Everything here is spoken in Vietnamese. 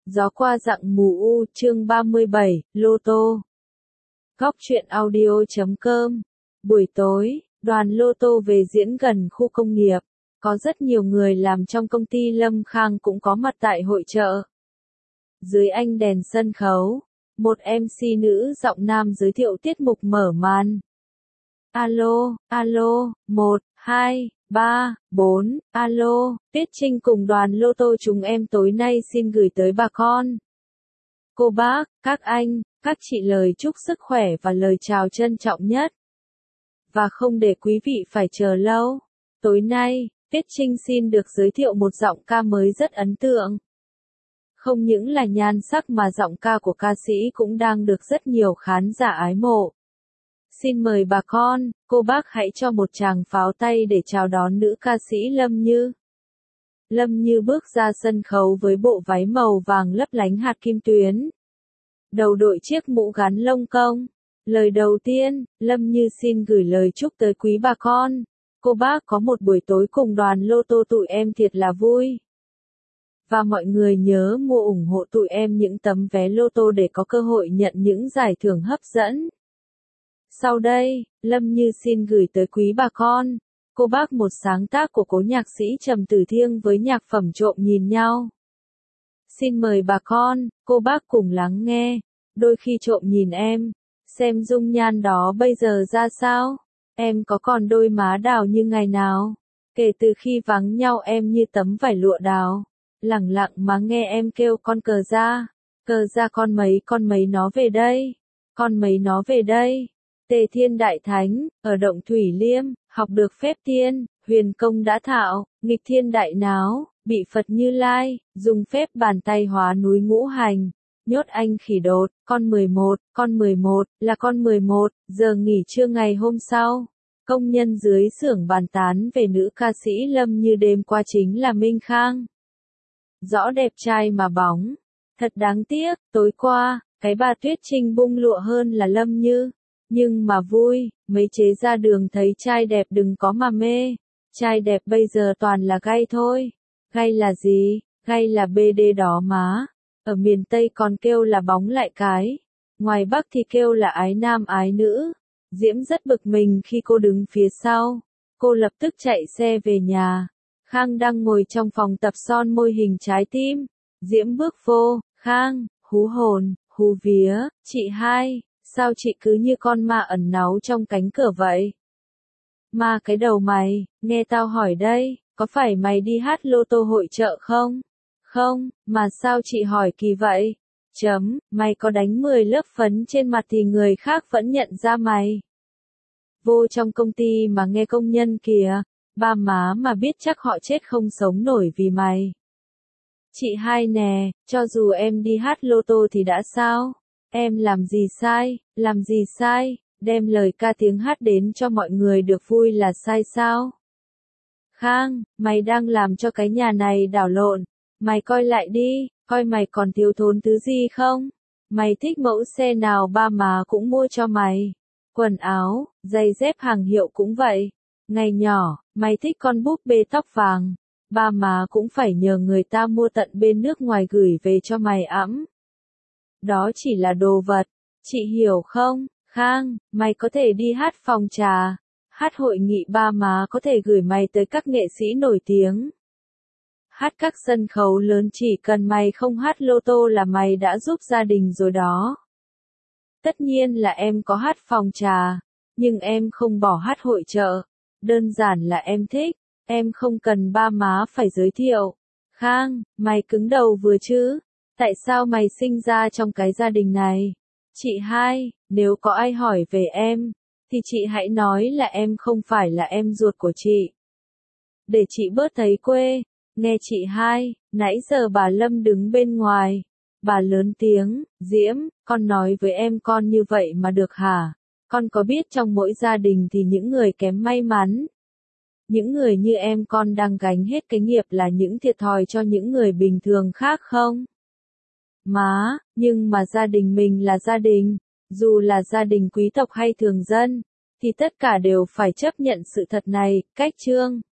Gió qua dặng mù u, chương 37, Lô tô. Góc truyện audio.com. Buổi tối, đoàn Lô tô về diễn gần khu công nghiệp. Có rất nhiều người làm trong công ty Lâm Khang cũng có mặt tại hội chợ. Dưới ánh đèn sân khấu, một MC nữ giọng nam giới thiệu tiết mục mở màn. Alo, alo, 1, 2, 3, 4, alo, Tuyết Trinh cùng đoàn Lô tô chúng em tối nay xin gửi tới bà con, cô bác, các anh, các chị lời chúc sức khỏe và lời chào trân trọng nhất. Và không để quý vị phải chờ lâu, tối nay, Tuyết Trinh xin được giới thiệu một giọng ca mới rất ấn tượng. Không những là nhan sắc mà giọng ca của ca sĩ cũng đang được rất nhiều khán giả ái mộ. Xin mời bà con, cô bác hãy cho một tràng pháo tay để chào đón nữ ca sĩ Lâm Như. Lâm Như bước ra sân khấu với bộ váy màu vàng lấp lánh hạt kim tuyến. Đầu đội chiếc mũ gắn lông công. Lời đầu tiên, Lâm Như xin gửi lời chúc tới quý bà con, cô bác có một buổi tối cùng đoàn Lô tô tụi em thiệt là vui. Và mọi người nhớ mua ủng hộ tụi em những tấm vé Lô tô để có cơ hội nhận những giải thưởng hấp dẫn. Sau đây, Lâm Như xin gửi tới quý bà con, cô bác một sáng tác của cố nhạc sĩ Trầm Tử Thiêng với nhạc phẩm Trộm nhìn nhau. Xin mời bà con, cô bác cùng lắng nghe. Đôi khi trộm nhìn em, xem dung nhan đó bây giờ ra sao. Em có còn đôi má đào như ngày nào. Kể từ khi vắng nhau em như tấm vải lụa đào. Lẳng lặng mà nghe em kêu con cờ ra con mấy nó về đây. Con mấy nó về đây. Tề Thiên Đại Thánh, ở động Thủy Liêm, học được phép tiên, huyền công đã thạo, nghịch thiên đại náo, bị Phật Như Lai, dùng phép bàn tay hóa núi ngũ hành, nhốt anh khỉ đột, con 11, là con 11, giờ nghỉ trưa ngày hôm sau. Công nhân dưới xưởng bàn tán về nữ ca sĩ Lâm Như đêm qua chính là Minh Khang. Rõ đẹp trai mà bóng. Thật đáng tiếc, tối qua, cái bà Tuyết Trinh bung lụa hơn là Lâm Như. Nhưng mà vui, mấy chế ra đường thấy trai đẹp đừng có mà mê. Trai đẹp bây giờ toàn là gay thôi. Gay là gì? Gay là BD đó má. Ở miền Tây còn kêu là bóng lại cái. Ngoài Bắc thì kêu là ái nam ái nữ. Diễm rất bực mình khi cô đứng phía sau. Cô lập tức chạy xe về nhà. Khang đang ngồi trong phòng tập son môi hình trái tim. Diễm bước vô, Khang, hú hồn, hú vía, chị hai. Sao chị cứ như con ma ẩn náu trong cánh cửa vậy? Ma cái đầu mày, nghe tao hỏi đây, có phải mày đi hát Lô tô hội chợ không? Không, mà sao chị hỏi kỳ vậy? Mày có đánh 10 lớp phấn trên mặt thì người khác vẫn nhận ra mày. Vô trong công ty mà nghe công nhân kìa, ba má mà biết chắc họ chết không sống nổi vì mày. Chị hai nè, cho dù em đi hát Lô tô thì đã sao? Em làm gì sai, đem lời ca tiếng hát đến cho mọi người được vui là sai sao? Khang, mày đang làm cho cái nhà này đảo lộn, mày coi lại đi, coi mày còn thiếu thốn thứ gì không? Mày thích mẫu xe nào ba má cũng mua cho mày. Quần áo, giày dép hàng hiệu cũng vậy. Ngày nhỏ, mày thích con búp bê tóc vàng, ba má cũng phải nhờ người ta mua tận bên nước ngoài gửi về cho mày ẵm. Đó chỉ là đồ vật, chị hiểu không? Khang, mày có thể đi hát phòng trà, hát hội nghị ba má có thể gửi mày tới các nghệ sĩ nổi tiếng. Hát các sân khấu lớn chỉ cần mày không hát Lô tô là mày đã giúp gia đình rồi đó. Tất nhiên là em có hát phòng trà, nhưng em không bỏ hát hội chợ. Đơn giản là em thích, em không cần ba má phải giới thiệu. Khang, mày cứng đầu vừa chứ? Tại sao mày sinh ra trong cái gia đình này? Chị hai, nếu có ai hỏi về em, thì chị hãy nói là em không phải là em ruột của chị. Để chị bớt thấy quê. Nghe chị hai, nãy giờ bà Lâm đứng bên ngoài. Bà lớn tiếng, Diễm, con nói với em con như vậy mà được hả? Con có biết trong mỗi gia đình thì những người kém may mắn. Những người như em con đang gánh hết cái nghiệp là những thiệt thòi cho những người bình thường khác không? Má, nhưng mà gia đình mình là gia đình, dù là gia đình quý tộc hay thường dân, thì tất cả đều phải chấp nhận sự thật này, cách chương.